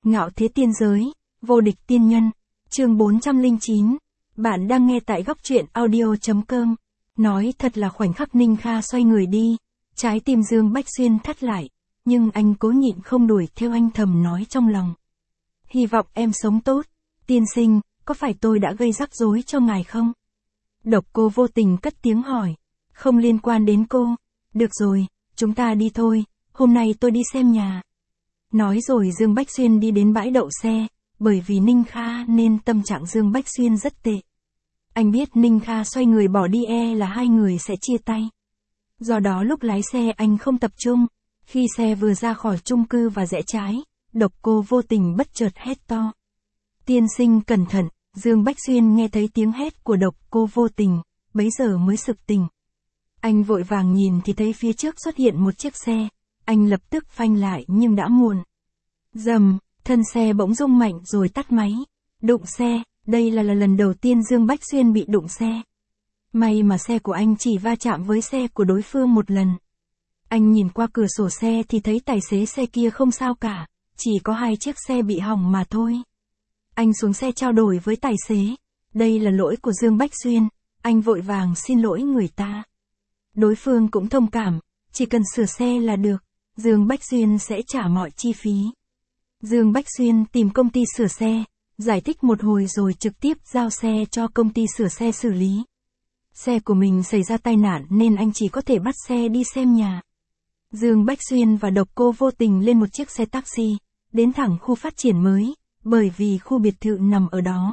Ngạo thế tiên giới, vô địch tiên nhân, chương 409. Bạn đang nghe tại góc truyện audio.com. Nói thật là khoảnh khắc Ninh Kha xoay người đi, trái tim Dương Bách Xuyên thắt lại, nhưng anh cố nhịn không đuổi theo, anh thầm nói trong lòng. Hy vọng em sống tốt, tiên sinh, có phải tôi đã gây rắc rối cho ngài không? Độc Cô vô tình cất tiếng hỏi. Không liên quan đến cô. Được rồi, chúng ta đi thôi, hôm nay tôi đi xem nhà. Nói rồi Dương Bách Xuyên đi đến bãi đậu xe, bởi vì Ninh Kha nên tâm trạng Dương Bách Xuyên rất tệ. Anh biết Ninh Kha xoay người bỏ đi là hai người sẽ chia tay. Do đó lúc lái xe anh không tập trung, khi xe vừa ra khỏi chung cư và rẽ trái, Độc Cô vô tình bất chợt hét to. Tiên sinh cẩn thận, Dương Bách Xuyên nghe thấy tiếng hét của Độc Cô vô tình, bấy giờ mới sực tỉnh. Anh vội vàng nhìn thì thấy phía trước xuất hiện một chiếc xe, anh lập tức phanh lại nhưng đã muộn. Rầm, thân xe bỗng rung mạnh rồi tắt máy. Đụng xe, đây là lần đầu tiên Dương Bách Xuyên bị đụng xe. May mà xe của anh chỉ va chạm với xe của đối phương một lần. Anh nhìn qua cửa sổ xe thì thấy tài xế xe kia không sao cả, chỉ có hai chiếc xe bị hỏng mà thôi. Anh xuống xe trao đổi với tài xế. Đây là lỗi của Dương Bách Xuyên, anh vội vàng xin lỗi người ta. Đối phương cũng thông cảm, chỉ cần sửa xe là được, Dương Bách Xuyên sẽ trả mọi chi phí. Dương Bách Xuyên tìm công ty sửa xe, giải thích một hồi rồi trực tiếp giao xe cho công ty sửa xe xử lý. Xe của mình xảy ra tai nạn nên anh chỉ có thể bắt xe đi xem nhà. Dương Bách Xuyên và Độc Cô vô tình lên một chiếc xe taxi, đến thẳng khu phát triển mới, bởi vì khu biệt thự nằm ở đó.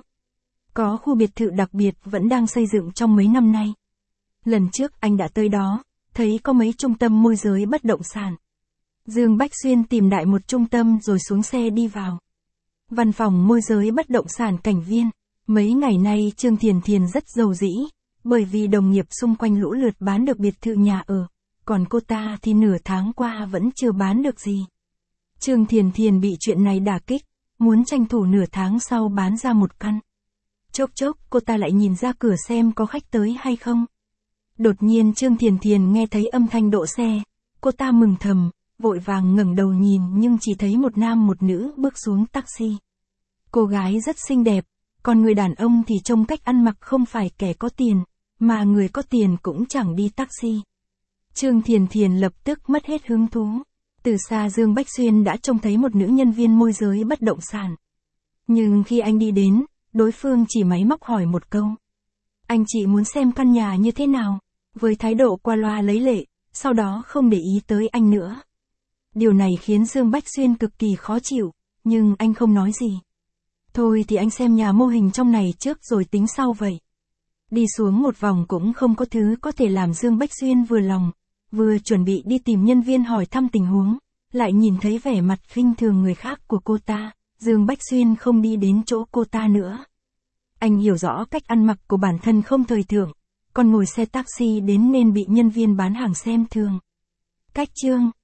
Có khu biệt thự đặc biệt vẫn đang xây dựng trong mấy năm nay. Lần trước anh đã tới đó, thấy có mấy trung tâm môi giới bất động sản. Dương Bách Xuyên tìm đại một trung tâm rồi xuống xe đi vào. Văn phòng môi giới bất động sản Cảnh Viên. Mấy ngày nay Trương Thiền Thiền rất giàu dĩ, bởi vì đồng nghiệp xung quanh lũ lượt bán được biệt thự nhà ở, còn cô ta thì nửa tháng qua vẫn chưa bán được gì. Trương Thiền Thiền bị chuyện này đả kích, muốn tranh thủ nửa tháng sau bán ra một căn. Chốc chốc cô ta lại nhìn ra cửa xem có khách tới hay không. Đột nhiên Trương Thiền Thiền nghe thấy âm thanh đỗ xe, cô ta mừng thầm, vội vàng ngẩng đầu nhìn nhưng chỉ thấy một nam một nữ bước xuống taxi. Cô gái rất xinh đẹp, còn người đàn ông thì trông cách ăn mặc không phải kẻ có tiền, mà người có tiền cũng chẳng đi taxi. Trương Thiền Thiền lập tức mất hết hứng thú. Từ xa Dương Bách Xuyên đã trông thấy một nữ nhân viên môi giới bất động sản. Nhưng khi anh đi đến, đối phương chỉ máy móc hỏi một câu. Anh chị muốn xem căn nhà như thế nào? Với thái độ qua loa lấy lệ, sau đó không để ý tới anh nữa. Điều này khiến Dương Bách Xuyên cực kỳ khó chịu, nhưng anh không nói gì. Thôi thì anh xem nhà mô hình trong này trước rồi tính sau vậy. Đi xuống một vòng cũng không có thứ có thể làm Dương Bách Xuyên vừa lòng, vừa chuẩn bị đi tìm nhân viên hỏi thăm tình huống, lại nhìn thấy vẻ mặt khinh thường người khác của cô ta, Dương Bách Xuyên không đi đến chỗ cô ta nữa. Anh hiểu rõ cách ăn mặc của bản thân không thời thượng, còn ngồi xe taxi đến nên bị nhân viên bán hàng xem thường. Cách chương